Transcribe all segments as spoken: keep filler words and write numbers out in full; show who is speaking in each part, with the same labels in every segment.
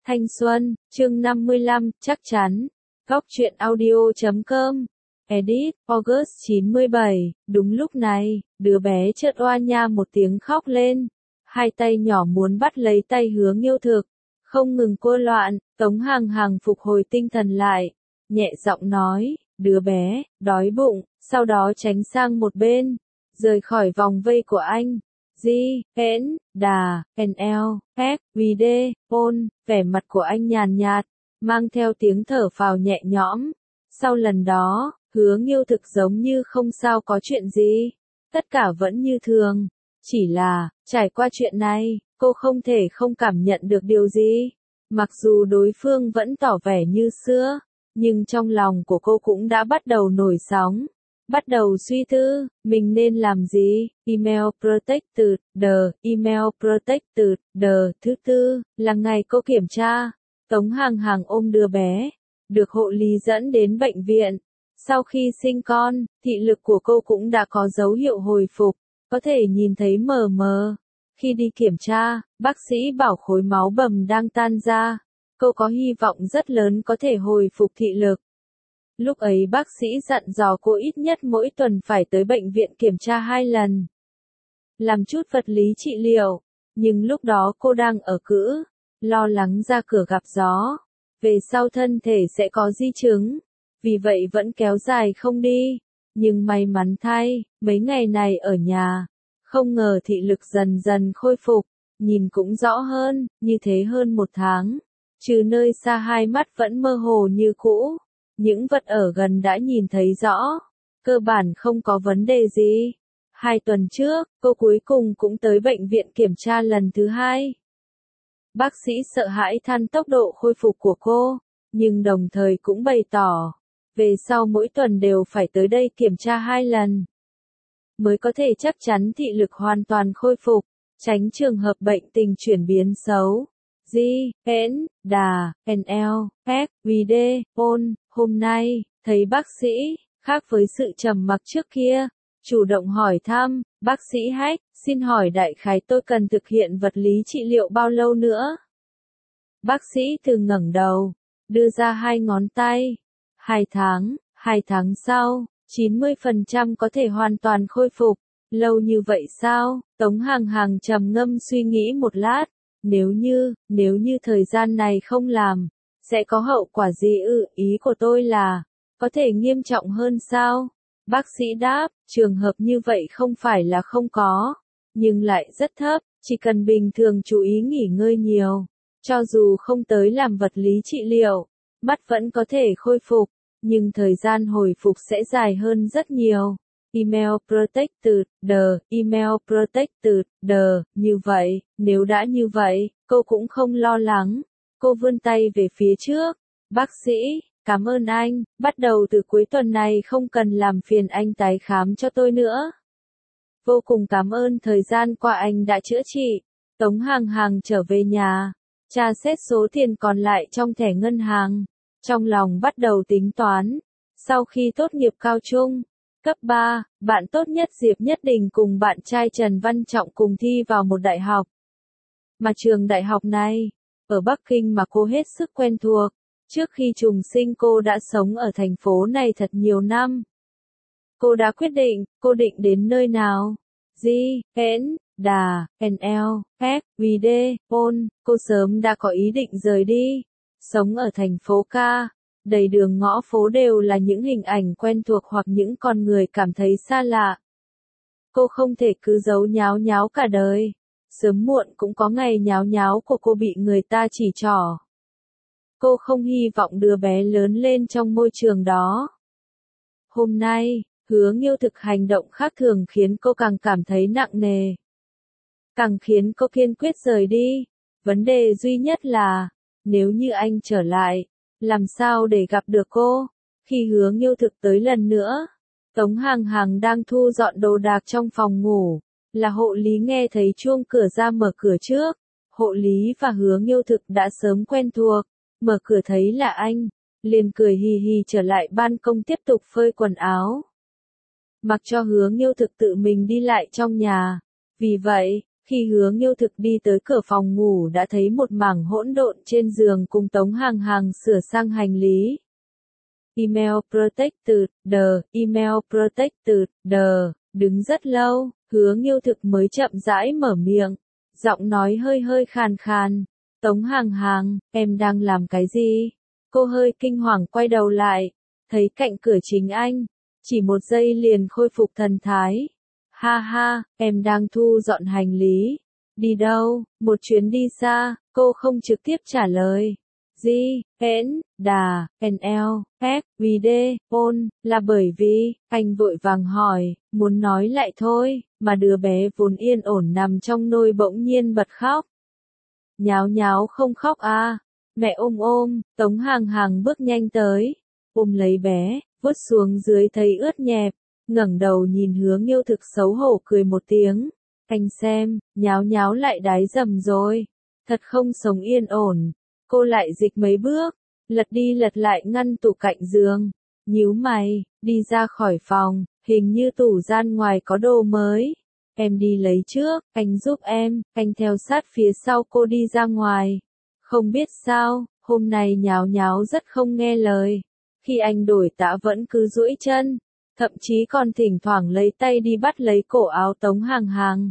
Speaker 1: Thanh xuân, chương năm mươi lăm, chắc chắn. Góc truyện audio chấm com. Edit, August chín mươi bảy, đúng lúc này, đứa bé chợt oa nha một tiếng khóc lên. Hai tay nhỏ muốn bắt lấy tay Hứa Nghiêu Thực, không ngừng cua loạn. Tống Hàng Hàng phục hồi tinh thần lại, nhẹ giọng nói, đứa bé, đói bụng, sau đó tránh sang một bên, rời khỏi vòng vây của anh. G, N, Đà, N L, F, V D, Ôn, vẻ mặt của anh nhàn nhạt, mang theo tiếng thở phào nhẹ nhõm. Sau lần đó, Hứa Nghiêu Thực giống như không sao có chuyện gì, tất cả vẫn như thường. Chỉ là, trải qua chuyện này, cô không thể không cảm nhận được điều gì. Mặc dù đối phương vẫn tỏ vẻ như xưa, nhưng trong lòng của cô cũng đã bắt đầu nổi sóng. Bắt đầu suy tư, mình nên làm gì? Email Protected, the, email Protected, the, thứ tư, là ngày cô kiểm tra. Tống Hàng Hàng ôm đứa bé, được hộ lý dẫn đến bệnh viện. Sau khi sinh con, thị lực của cô cũng đã có dấu hiệu hồi phục, có thể nhìn thấy mờ mờ. Khi đi kiểm tra, bác sĩ bảo khối máu bầm đang tan ra. Cô có hy vọng rất lớn có thể hồi phục thị lực. Lúc ấy bác sĩ dặn dò cô ít nhất mỗi tuần phải tới bệnh viện kiểm tra hai lần. Làm chút vật lý trị liệu, nhưng lúc đó cô đang ở cữ, lo lắng ra cửa gặp gió. Về sau thân thể sẽ có di chứng, vì vậy vẫn kéo dài không đi. Nhưng may mắn thay, mấy ngày này ở nhà, không ngờ thị lực dần dần khôi phục, nhìn cũng rõ hơn, như thế hơn một tháng. Trừ nơi xa hai mắt vẫn mơ hồ như cũ. Những vật ở gần đã nhìn thấy rõ, cơ bản không có vấn đề gì. Hai tuần trước, cô cuối cùng cũng tới bệnh viện kiểm tra lần thứ hai. Bác sĩ sợ hãi than tốc độ khôi phục của cô, nhưng đồng thời cũng bày tỏ, về sau mỗi tuần đều phải tới đây kiểm tra hai lần, mới có thể chắc chắn thị lực hoàn toàn khôi phục, tránh trường hợp bệnh tình chuyển biến xấu. G, N, Đà, N L, F, V D, Ôn, hôm nay, thấy bác sĩ, khác với sự trầm mặc trước kia, chủ động hỏi thăm, bác sĩ Hách, xin hỏi đại khái tôi cần thực hiện vật lý trị liệu bao lâu nữa? Bác sĩ từ ngẩng đầu, đưa ra hai ngón tay, hai tháng, hai tháng sau, chín mươi phần trăm có thể hoàn toàn khôi phục, lâu như vậy sao? Tống Hàng Hàng trầm ngâm suy nghĩ một lát. Nếu như, nếu như thời gian này không làm, sẽ có hậu quả gì ư? Ý của tôi là, có thể nghiêm trọng hơn sao? Bác sĩ đáp, trường hợp như vậy không phải là không có, nhưng lại rất thấp, chỉ cần bình thường chú ý nghỉ ngơi nhiều. Cho dù không tới làm vật lý trị liệu, mắt vẫn có thể khôi phục, nhưng thời gian hồi phục sẽ dài hơn rất nhiều. Email Protected, the, email Protected, the, như vậy, nếu đã như vậy, cô cũng không lo lắng. Cô vươn tay về phía trước. Bác sĩ, cảm ơn anh, bắt đầu từ cuối tuần này không cần làm phiền anh tái khám cho tôi nữa. Vô cùng cảm ơn thời gian qua anh đã chữa trị. Tống Hàng Hàng trở về nhà, tra xét số tiền còn lại trong thẻ ngân hàng. Trong lòng bắt đầu tính toán. Sau khi tốt nghiệp cao trung, cấp ba, bạn tốt nhất Diệp Nhất Đình cùng bạn trai Trần Văn Trọng cùng thi vào một đại học. Mà trường đại học này, ở Bắc Kinh mà cô hết sức quen thuộc. Trước khi trùng sinh cô đã sống ở thành phố này thật nhiều năm. Cô đã quyết định, cô định đến nơi nào? G, N, Đà, N L, F, V D, Ôn, cô sớm đã có ý định rời đi. Sống ở thành phố ca. Đầy đường ngõ phố đều là những hình ảnh quen thuộc hoặc những con người cảm thấy xa lạ. Cô không thể cứ giấu nháo nháo cả đời. Sớm muộn cũng có ngày nháo nháo của cô bị người ta chỉ trỏ. Cô không hy vọng đứa bé lớn lên trong môi trường đó. Hôm nay, Hứa Nghiêu Thực hành động khác thường khiến cô càng cảm thấy nặng nề. Càng khiến cô kiên quyết rời đi. Vấn đề duy nhất là, nếu như anh trở lại, làm sao để gặp được cô? Khi Hứa Nghiêu Thực tới lần nữa, Tống Hàng Hàng đang thu dọn đồ đạc trong phòng ngủ, là hộ lý nghe thấy chuông cửa ra mở cửa trước. Hộ lý và Hứa Nghiêu Thực đã sớm quen thuộc, mở cửa thấy là anh, liền cười hì hì trở lại ban công tiếp tục phơi quần áo. Mặc cho Hứa Nghiêu Thực tự mình đi lại trong nhà, vì vậy, Khi Hứa Nghiêu Thực đi tới cửa phòng ngủ đã thấy một mảng hỗn độn trên giường cùng Tống Hàng Hàng sửa sang hành lý. Email protected, the, email protected, the, đứng rất lâu, Hứa Nghiêu Thực mới chậm rãi mở miệng, giọng nói hơi hơi khàn khàn. Tống Hàng Hàng, em đang làm cái gì? Cô hơi kinh hoàng quay đầu lại, thấy cạnh cửa chính anh, chỉ một giây liền khôi phục thần thái. Ha ha, em đang thu dọn hành lý. Đi đâu? Một chuyến đi xa, cô không trực tiếp trả lời. G, N, Đà, N L, F, V D, ôn, là bởi vì, anh vội vàng hỏi, muốn nói lại thôi, mà đứa bé vốn yên ổn nằm trong nôi bỗng nhiên bật khóc. Nháo nháo không khóc à, mẹ ôm ôm, Tống Hàng Hàng bước nhanh tới, ôm lấy bé, vuốt xuống dưới thấy ướt nhẹp, ngẩng đầu nhìn Hứa Nghiêu Thực xấu hổ cười một tiếng, anh xem, nháo nháo lại đái dầm rồi, thật không sống yên ổn. Cô lại dịch mấy bước, lật đi lật lại ngăn tủ cạnh giường, nhíu mày, đi ra khỏi phòng, hình như tủ gian ngoài có đồ mới. Em đi lấy trước, anh giúp em, anh theo sát phía sau cô đi ra ngoài. Không biết sao, hôm nay nháo nháo rất không nghe lời. Khi anh đổi tã vẫn cứ duỗi chân, thậm chí còn thỉnh thoảng lấy tay đi bắt lấy cổ áo Tống Hàng Hàng.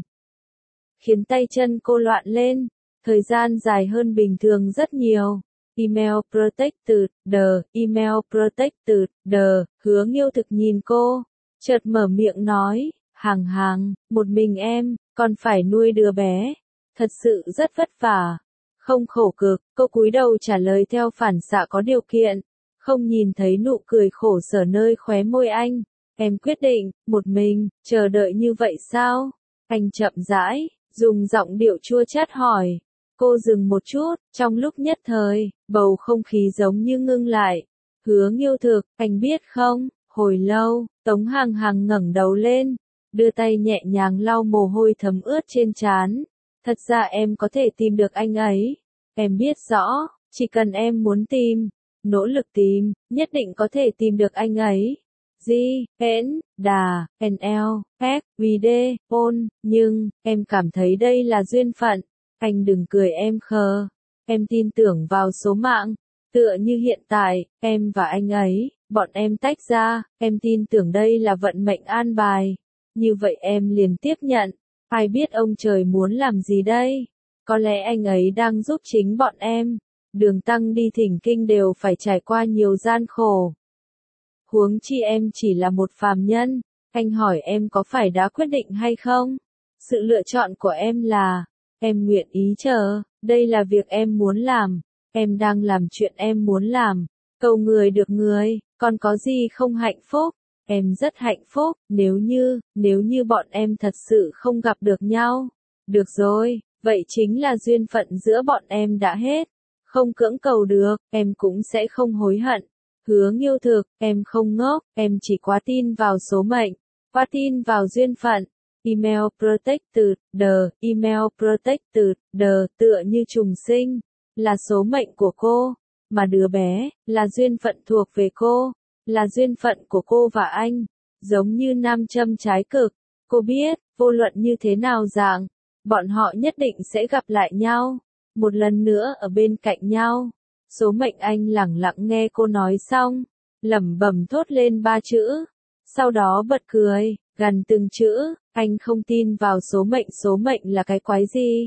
Speaker 1: Khiến tay chân cô loạn lên. Thời gian dài hơn bình thường rất nhiều. Email protected, the, email protected, the, Hứa Nghiêu Thực nhìn cô, chợt mở miệng nói, Hàng Hàng, một mình em, còn phải nuôi đứa bé. Thật sự rất vất vả. Không khổ cực, cô cúi đầu trả lời theo phản xạ có điều kiện. Không nhìn thấy nụ cười khổ sở nơi khóe môi anh. Em quyết định, một mình, chờ đợi như vậy sao? Anh chậm rãi, dùng giọng điệu chua chát hỏi. Cô dừng một chút, trong lúc nhất thời, bầu không khí giống như ngưng lại. Hứa Nghiêu Thực, anh biết không, hồi lâu, Tống Hàng Hàng ngẩng đầu lên, đưa tay nhẹ nhàng lau mồ hôi thấm ướt trên trán. Thật ra em có thể tìm được anh ấy. Em biết rõ, chỉ cần em muốn tìm, nỗ lực tìm, nhất định có thể tìm được anh ấy. G, N, Đà, N L, F, V D, ôn, nhưng, em cảm thấy đây là duyên phận. Anh đừng cười em khờ. Em tin tưởng vào số mạng. Tựa như hiện tại, em và anh ấy, bọn em tách ra, em tin tưởng đây là vận mệnh an bài. Như vậy em liền tiếp nhận. Ai biết ông trời muốn làm gì đây? Có lẽ anh ấy đang giúp chính bọn em. Đường tăng đi thỉnh kinh đều phải trải qua nhiều gian khổ. Huống chi em chỉ là một phàm nhân. Anh hỏi em có phải đã quyết định hay không? Sự lựa chọn của em là, em nguyện ý chờ, đây là việc em muốn làm. Em đang làm chuyện em muốn làm. Cầu người được người, còn có gì không hạnh phúc? Em rất hạnh phúc, nếu như, nếu như bọn em thật sự không gặp được nhau. Được rồi, vậy chính là duyên phận giữa bọn em đã hết. Không cưỡng cầu được, em cũng sẽ không hối hận. Hứa Nghiêu Thực, em không ngốc, em chỉ quá tin vào số mệnh, quá tin vào duyên phận. Email protected, the, email protected, the, tựa như trùng sinh, là số mệnh của cô, mà đứa bé, là duyên phận thuộc về cô, là duyên phận của cô và anh, giống như nam châm trái cực. Cô biết, vô luận như thế nào dạng, bọn họ nhất định sẽ gặp lại nhau, một lần nữa ở bên cạnh nhau. Số mệnh anh lẳng lặng nghe cô nói xong, lẩm bẩm thốt lên ba chữ, sau đó bật cười, gằn từng chữ, anh không tin vào số mệnh, số mệnh là cái quái gì?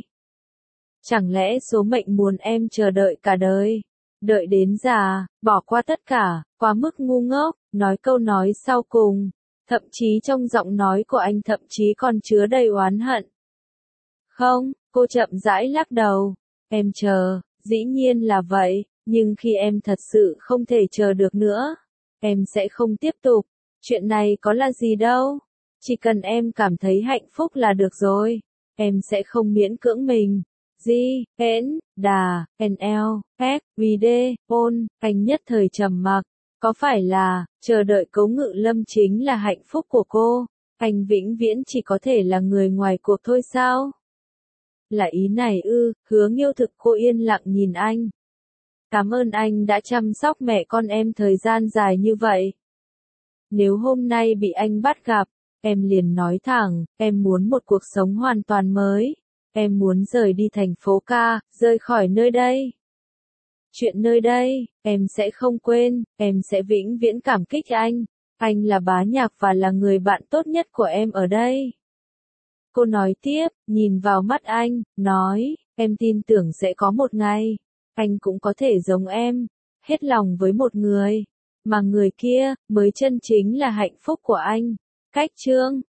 Speaker 1: Chẳng lẽ số mệnh muốn em chờ đợi cả đời? Đợi đến già, bỏ qua tất cả, quá mức ngu ngốc, nói câu nói sau cùng. Thậm chí trong giọng nói của anh thậm chí còn chứa đầy oán hận. Không, cô chậm rãi lắc đầu. Em chờ, dĩ nhiên là vậy, nhưng khi em thật sự không thể chờ được nữa, em sẽ không tiếp tục. Chuyện này có là gì đâu. Chỉ cần em cảm thấy hạnh phúc là được rồi. Em sẽ không miễn cưỡng mình. G, N, Đà, N L, F, V D, ôn, anh nhất thời trầm mặc. Có phải là, chờ đợi Cố Ngự Lâm chính là hạnh phúc của cô? Anh vĩnh viễn chỉ có thể là người ngoài cuộc thôi sao? Là ý này ư? Hứa Nghiêu Thực, cô yên lặng nhìn anh. Cảm ơn anh đã chăm sóc mẹ con em thời gian dài như vậy. Nếu hôm nay bị anh bắt gặp, em liền nói thẳng, em muốn một cuộc sống hoàn toàn mới. Em muốn rời đi thành phố ca, rời khỏi nơi đây. Chuyện nơi đây, em sẽ không quên, em sẽ vĩnh viễn cảm kích anh. Anh là Bá Nhạc và là người bạn tốt nhất của em ở đây. Cô nói tiếp, nhìn vào mắt anh, nói, em tin tưởng sẽ có một ngày, anh cũng có thể giống em, hết lòng với một người, mà người kia, mới chân chính là hạnh phúc của anh. Cách chương